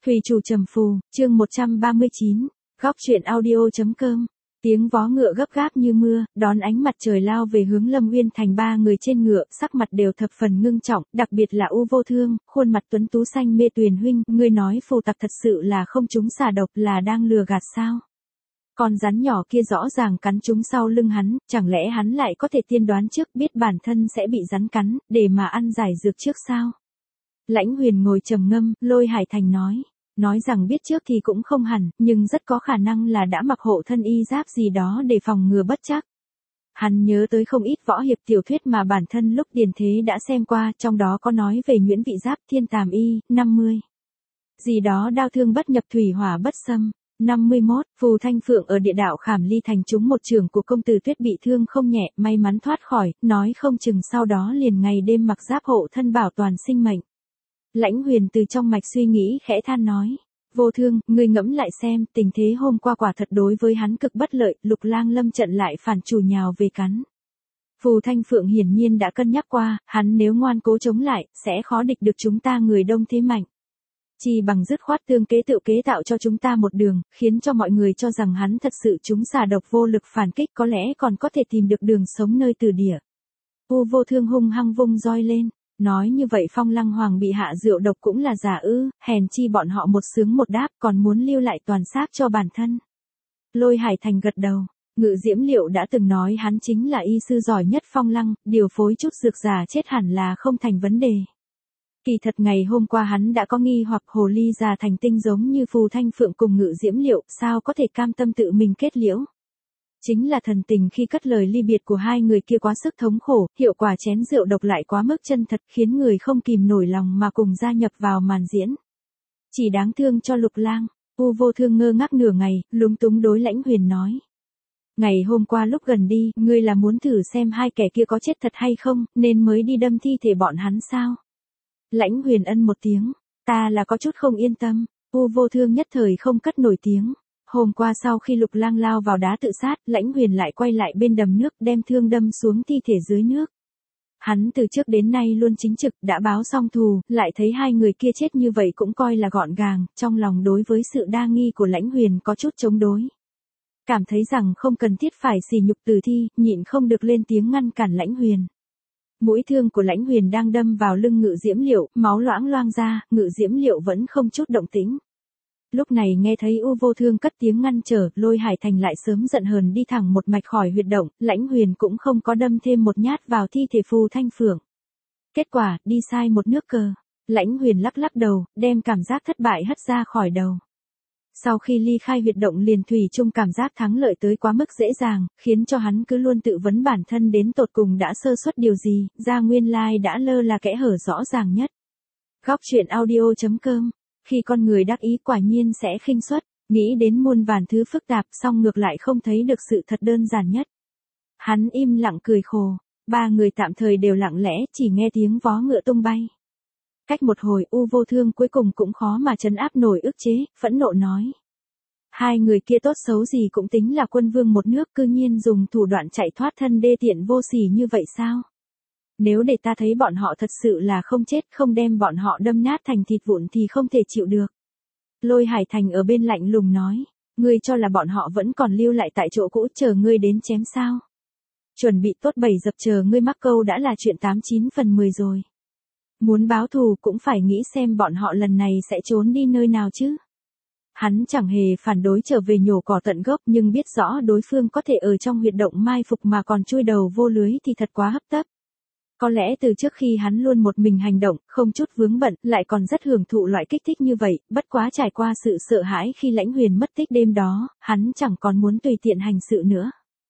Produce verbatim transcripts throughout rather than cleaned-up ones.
Thủy chủ trầm phù, chương một trăm ba mươi chín, góc truyện audio.com. Tiếng vó ngựa gấp gáp như mưa, đón ánh mặt trời lao về hướng Lâm Uyên Thành. Ba người trên ngựa, sắc mặt đều thập phần ngưng trọng, đặc biệt là U Vô Thương, khuôn mặt tuấn tú xanh mê tuyền huynh, ngươi nói phù tặc thật sự là không trúng xà độc, là đang lừa gạt sao? Con rắn nhỏ kia rõ ràng cắn trúng sau lưng hắn, chẳng lẽ hắn lại có thể tiên đoán trước biết bản thân sẽ bị rắn cắn, để mà ăn giải dược trước sao? Lãnh Huyền ngồi trầm ngâm, Lôi Hải Thành nói. Nói rằng biết trước thì cũng không hẳn, nhưng rất có khả năng là đã mặc hộ thân y giáp gì đó để phòng ngừa bất trắc. Hắn nhớ tới không ít võ hiệp tiểu thuyết mà bản thân lúc điền thế đã xem qua, trong đó có nói về nhuyễn vị giáp, thiên tàm y, năm mươi. Gì đó đao thương bất nhập thủy hỏa bất xâm. năm mươi mốt, Phù Thanh Phượng ở địa đạo Khảm Ly Thành trúng một trường của công tử Tuyết bị thương không nhẹ, may mắn thoát khỏi, nói không chừng sau đó liền ngày đêm mặc giáp hộ thân bảo toàn sinh mệnh. Lãnh Huyền từ trong mạch suy nghĩ khẽ than nói, Vô Thương, ngươi ngẫm lại xem, tình thế hôm qua quả thật đối với hắn cực bất lợi, Lục Lang lâm trận lại phản chủ nhào về cắn. Phù Thanh Phượng hiển nhiên đã cân nhắc qua, hắn nếu ngoan cố chống lại, sẽ khó địch được chúng ta người đông thế mạnh. Chỉ bằng dứt khoát tương kế tự kế tạo cho chúng ta một đường, khiến cho mọi người cho rằng hắn thật sự trúng xà độc vô lực phản kích, có lẽ còn có thể tìm được đường sống nơi tử địa. U Vô Thương hung hăng vung roi lên. Nói như vậy Phong Lăng Hoàng bị hạ rượu độc cũng là giả ư, hèn chi bọn họ một sướng một đáp còn muốn lưu lại toàn xác cho bản thân. Lôi Hải Thành gật đầu, Ngự Diễm Liệu đã từng nói hắn chính là y sư giỏi nhất Phong Lăng, điều phối chút dược giả chết hẳn là không thành vấn đề. Kỳ thật ngày hôm qua hắn đã có nghi hoặc hồ ly già thành tinh giống như Phù Thanh Phượng cùng Ngự Diễm Liệu, sao có thể cam tâm tự mình kết liễu. Chính là thần tình khi cất lời ly biệt của hai người kia quá sức thống khổ, hiệu quả chén rượu độc lại quá mức chân thật khiến người không kìm nổi lòng mà cùng gia nhập vào màn diễn. Chỉ đáng thương cho Lục Lang. U Vô Thương ngơ ngác nửa ngày, lúng túng đối Lãnh Huyền nói. Ngày hôm qua lúc gần đi, ngươi là muốn thử xem hai kẻ kia có chết thật hay không, nên mới đi đâm thi thể bọn hắn sao? Lãnh Huyền ân một tiếng, ta là có chút không yên tâm. U Vô Thương nhất thời không cất nổi tiếng. Hôm qua sau khi Lục Lang lao vào đá tự sát, Lãnh Huyền lại quay lại bên đầm nước đem thương đâm xuống thi thể dưới nước. Hắn từ trước đến nay luôn chính trực, đã báo xong thù, lại thấy hai người kia chết như vậy cũng coi là gọn gàng, trong lòng đối với sự đa nghi của Lãnh Huyền có chút chống đối. Cảm thấy rằng không cần thiết phải sỉ nhục tử thi, nhịn không được lên tiếng ngăn cản Lãnh Huyền. Mũi thương của Lãnh Huyền đang đâm vào lưng Ngự Diễm Liệu, máu loãng loang ra, Ngự Diễm Liệu vẫn không chút động tĩnh. Lúc này nghe thấy U Vô Thương cất tiếng ngăn trở, Lôi Hải Thành lại sớm giận hờn đi thẳng một mạch khỏi huyệt động, Lãnh Huyền cũng không có đâm thêm một nhát vào thi thể Phù Thanh Phượng. Kết quả, đi sai một nước cờ. Lãnh Huyền lắc lắc đầu, đem cảm giác thất bại hất ra khỏi đầu. Sau khi ly khai huyệt động liền thủy chung cảm giác thắng lợi tới quá mức dễ dàng, khiến cho hắn cứ luôn tự vấn bản thân đến tột cùng đã sơ suất điều gì, ra nguyên lai đã lơ là kẽ hở rõ ràng nhất. Góc truyện audio.com. Khi con người đắc ý quả nhiên sẽ khinh suất, nghĩ đến muôn vàn thứ phức tạp song ngược lại không thấy được sự thật đơn giản nhất. Hắn im lặng cười khổ, ba người tạm thời đều lặng lẽ chỉ nghe tiếng vó ngựa tung bay. Cách một hồi U Vô Thương cuối cùng cũng khó mà trấn áp nổi ức chế, phẫn nộ nói. Hai người kia tốt xấu gì cũng tính là quân vương một nước cư nhiên dùng thủ đoạn chạy thoát thân đê tiện vô sỉ như vậy sao? Nếu để ta thấy bọn họ thật sự là không chết, không đem bọn họ đâm nát thành thịt vụn thì không thể chịu được. Lôi Hải Thành ở bên lạnh lùng nói, ngươi cho là bọn họ vẫn còn lưu lại tại chỗ cũ chờ ngươi đến chém sao? Chuẩn bị tốt bầy dập chờ ngươi mắc câu đã là chuyện tám chín phần mười rồi. Muốn báo thù cũng phải nghĩ xem bọn họ lần này sẽ trốn đi nơi nào chứ. Hắn chẳng hề phản đối trở về nhổ cỏ tận gốc nhưng biết rõ đối phương có thể ở trong huyệt động mai phục mà còn chui đầu vô lưới thì thật quá hấp tấp. Có lẽ từ trước khi hắn luôn một mình hành động, không chút vướng bận, lại còn rất hưởng thụ loại kích thích như vậy, bất quá trải qua sự sợ hãi khi Lãnh Huyền mất tích đêm đó, hắn chẳng còn muốn tùy tiện hành sự nữa.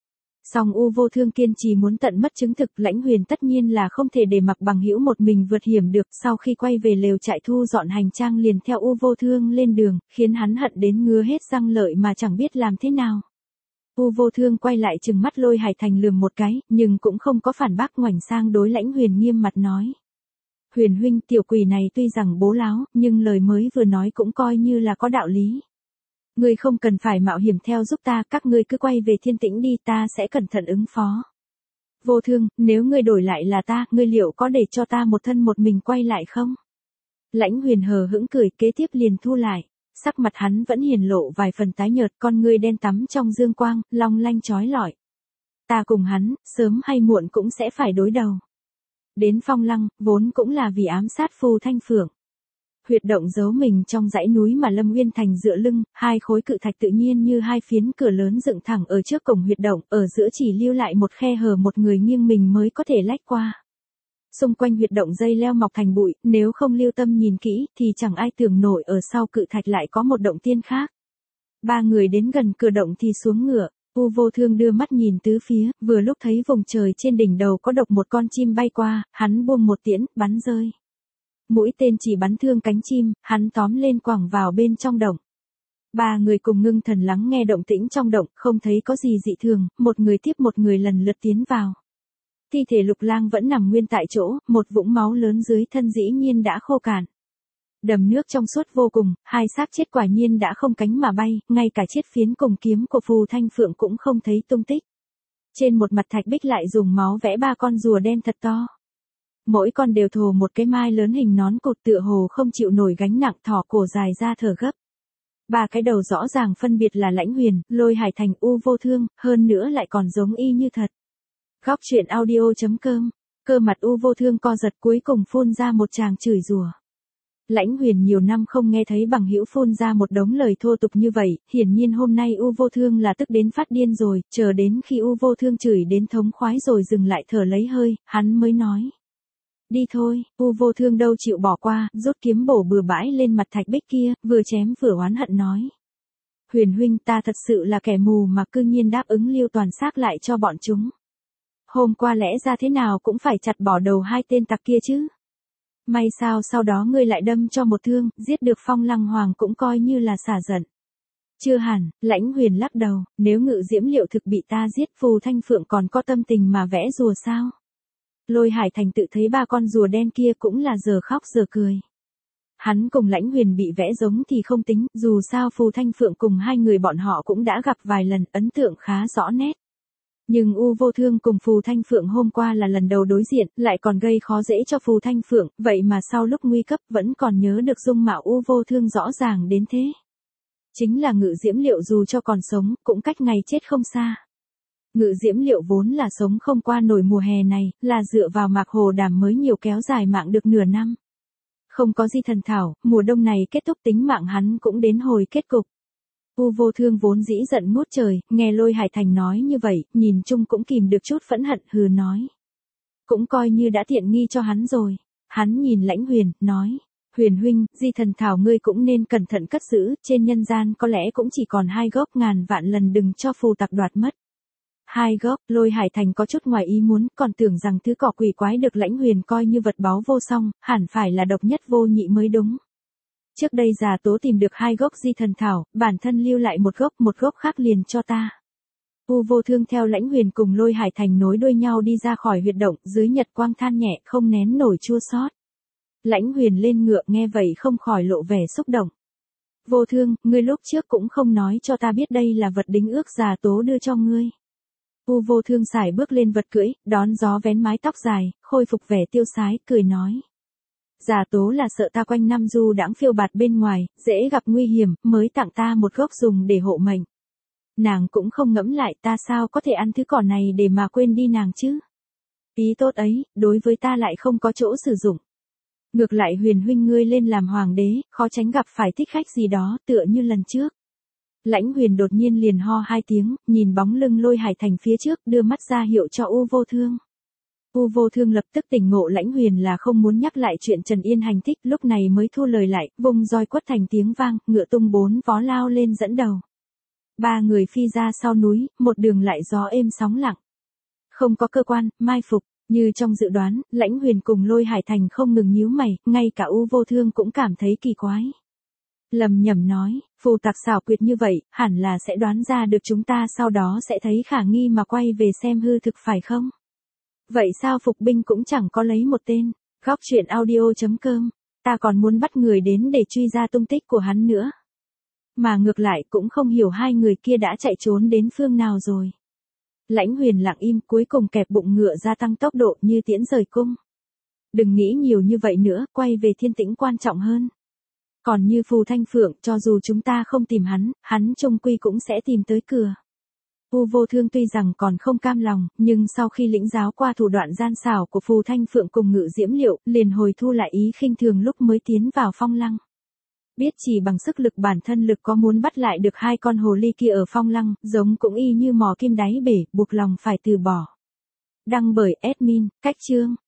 Song U Vô Thương kiên trì muốn tận mất chứng thực, Lãnh Huyền tất nhiên là không thể để mặc bằng hữu một mình vượt hiểm được, sau khi quay về lều trại thu dọn hành trang liền theo U Vô Thương lên đường, khiến hắn hận đến ngứa hết răng lợi mà chẳng biết làm thế nào. U Vô Thương quay lại trừng mắt Lôi Hải Thành lườm một cái, nhưng cũng không có phản bác, ngoảnh sang đối Lãnh Huyền nghiêm mặt nói. Huyền huynh, tiểu quỷ này tuy rằng bố láo, nhưng lời mới vừa nói cũng coi như là có đạo lý. Ngươi không cần phải mạo hiểm theo giúp ta, các ngươi cứ quay về Thiên Tĩnh đi, ta sẽ cẩn thận ứng phó. Vô Thương, nếu ngươi đổi lại là ta, ngươi liệu có để cho ta một thân một mình quay lại không? Lãnh Huyền hờ hững cười, kế tiếp liền thu lại. Sắc mặt hắn vẫn hiển lộ vài phần tái nhợt, con ngươi đen tắm trong dương quang, long lanh chói lọi. Ta cùng hắn, sớm hay muộn cũng sẽ phải đối đầu. Đến Phong Lăng, vốn cũng là vì ám sát Phù Thanh Phượng. Huyệt động giấu mình trong dãy núi mà Lâm Uyên Thành dựa lưng, hai khối cự thạch tự nhiên như hai phiến cửa lớn dựng thẳng ở trước cổng huyệt động, ở giữa chỉ lưu lại một khe hở một người nghiêng mình mới có thể lách qua. Xung quanh huyệt động dây leo mọc thành bụi, nếu không lưu tâm nhìn kỹ thì chẳng ai tưởng nổi ở sau cự thạch lại có một động tiên khác. Ba người đến gần cửa động thì xuống ngựa, U Vô Thương đưa mắt nhìn tứ phía, vừa lúc thấy vùng trời trên đỉnh đầu có độc một con chim bay qua, hắn buông một tiễn, bắn rơi. Mũi tên chỉ bắn thương cánh chim, hắn tóm lên quẳng vào bên trong động. Ba người cùng ngưng thần lắng nghe động tĩnh trong động, không thấy có gì dị thường, một người tiếp một người lần lượt tiến vào. Thi thể Lục Lang vẫn nằm nguyên tại chỗ, một vũng máu lớn dưới thân dĩ nhiên đã khô cạn. Đầm nước trong suốt vô cùng, hai xác chết quả nhiên đã không cánh mà bay, ngay cả chiếc phiến cùng kiếm của Phù Thanh Phượng cũng không thấy tung tích. Trên một mặt thạch bích lại dùng máu vẽ ba con rùa đen thật to. Mỗi con đều thồ một cái mai lớn hình nón cột, tựa hồ không chịu nổi gánh nặng, thỏ cổ dài ra thở gấp. Ba cái đầu rõ ràng phân biệt là Lãnh Huyền, Lôi Hải Thành, U Vô Thương, hơn nữa lại còn giống y như thật. Góc truyện audio chấm com, cơ mặt U Vô Thương co giật, cuối cùng phun ra một tràng chửi rủa. Lãnh Huyền nhiều năm không nghe thấy bằng hữu phun ra một đống lời thô tục như vậy, hiển nhiên hôm nay U Vô Thương là tức đến phát điên rồi, chờ đến khi U Vô Thương chửi đến thống khoái rồi dừng lại thở lấy hơi, hắn mới nói. Đi thôi, U Vô Thương đâu chịu bỏ qua, rút kiếm bổ bừa bãi lên mặt thạch bích kia, vừa chém vừa oán hận nói. Huyền huynh, ta thật sự là kẻ mù mà cư nhiên đáp ứng Lưu Toàn xác lại cho bọn chúng. Hôm qua lẽ ra thế nào cũng phải chặt bỏ đầu hai tên tặc kia chứ. May sao sau đó ngươi lại đâm cho một thương, giết được Phong Lăng Hoàng cũng coi như là xả giận. Chưa hẳn, Lãnh Huyền lắc đầu, nếu Ngự Diễm Liệu thực bị ta giết, Phù Thanh Phượng còn có tâm tình mà vẽ rùa sao? Lôi Hải Thành tự thấy ba con rùa đen kia cũng là giờ khóc giờ cười. Hắn cùng Lãnh Huyền bị vẽ giống thì không tính, dù sao Phù Thanh Phượng cùng hai người bọn họ cũng đã gặp vài lần, ấn tượng khá rõ nét. Nhưng U Vô Thương cùng Phù Thanh Phượng hôm qua là lần đầu đối diện, lại còn gây khó dễ cho Phù Thanh Phượng, vậy mà sau lúc nguy cấp vẫn còn nhớ được dung mạo U Vô Thương rõ ràng đến thế. Chính là Ngự Diễm Liệu dù cho còn sống, cũng cách ngày chết không xa. Ngự Diễm Liệu vốn là sống không qua nổi mùa hè này, là dựa vào Mạc Hồ Đàm mới nhiều kéo dài mạng được nửa năm. Không có Di Thần Thảo, mùa đông này kết thúc tính mạng hắn cũng đến hồi kết cục. U Vô Thương vốn dĩ giận ngút trời, nghe Lôi Hải Thành nói như vậy, nhìn chung cũng kìm được chút phẫn hận, hừ nói. Cũng coi như đã tiện nghi cho hắn rồi. Hắn nhìn Lãnh Huyền, nói. Huyền huynh, Di Thần Thảo ngươi cũng nên cẩn thận cất giữ, trên nhân gian có lẽ cũng chỉ còn hai gốc, ngàn vạn lần đừng cho phù tặc đoạt mất. Hai gốc, Lôi Hải Thành có chút ngoài ý muốn, còn tưởng rằng thứ cỏ quỷ quái được Lãnh Huyền coi như vật báu vô song, hẳn phải là độc nhất vô nhị mới đúng. Trước đây già Tố tìm được hai gốc Di Thần Thảo, bản thân lưu lại một gốc, một gốc khác liền cho ta. U Vô Thương theo Lãnh Huyền cùng Lôi Hải Thành nối đuôi nhau đi ra khỏi huyệt động, dưới nhật quang than nhẹ, không nén nổi chua xót. Lãnh Huyền lên ngựa nghe vậy không khỏi lộ vẻ xúc động. Vô Thương, ngươi lúc trước cũng không nói cho ta biết đây là vật đính ước già Tố đưa cho ngươi. U Vô Thương xài bước lên vật cưỡi, đón gió vén mái tóc dài, khôi phục vẻ tiêu sái, cười nói. Già Tố là sợ ta quanh năm du đãng phiêu bạt bên ngoài, dễ gặp nguy hiểm, mới tặng ta một gốc dùng để hộ mệnh. Nàng cũng không ngẫm lại ta sao có thể ăn thứ cỏ này để mà quên đi nàng chứ. Ý tốt ấy, đối với ta lại không có chỗ sử dụng. Ngược lại Huyền huynh ngươi lên làm hoàng đế, khó tránh gặp phải thích khách gì đó, tựa như lần trước. Lãnh Huyền đột nhiên liền ho hai tiếng, nhìn bóng lưng Lôi Hải Thành phía trước, đưa mắt ra hiệu cho U Vô Thương. U Vô Thương lập tức tỉnh ngộ Lãnh Huyền là không muốn nhắc lại chuyện Trần Yên hành thích, lúc này mới thu lời lại, vùng roi quất thành tiếng vang, ngựa tung bốn vó lao lên dẫn đầu. Ba người phi ra sau núi, một đường lại gió êm sóng lặng. Không có cơ quan, mai phục, như trong dự đoán, Lãnh Huyền cùng Lôi Hải Thành không ngừng nhíu mày, ngay cả U Vô Thương cũng cảm thấy kỳ quái. Lầm nhầm nói, phù tặc xảo quyệt như vậy, hẳn là sẽ đoán ra được chúng ta sau đó sẽ thấy khả nghi mà quay về xem hư thực phải không? Vậy sao phục binh cũng chẳng có lấy một tên, góc truyện audio chấm com, ta còn muốn bắt người đến để truy ra tung tích của hắn nữa. Mà ngược lại cũng không hiểu hai người kia đã chạy trốn đến phương nào rồi. Lãnh Huyền lặng im cuối cùng kẹp bụng ngựa gia tăng tốc độ như tiễn rời cung. Đừng nghĩ nhiều như vậy nữa, quay về thiên tĩnh quan trọng hơn. Còn như Phù Thanh Phượng, cho dù chúng ta không tìm hắn, hắn chung quy cũng sẽ tìm tới cửa. U Vô Thương tuy rằng còn không cam lòng, nhưng sau khi lĩnh giáo qua thủ đoạn gian xảo của Phù Thanh Phượng cùng Ngự Diễm Liệu, liền hồi thu lại ý khinh thường lúc mới tiến vào Phong Lăng. Biết chỉ bằng sức lực bản thân lực có muốn bắt lại được hai con hồ ly kia ở Phong Lăng, giống cũng y như mò kim đáy bể, buộc lòng phải từ bỏ. Đăng bởi admin, cách chương.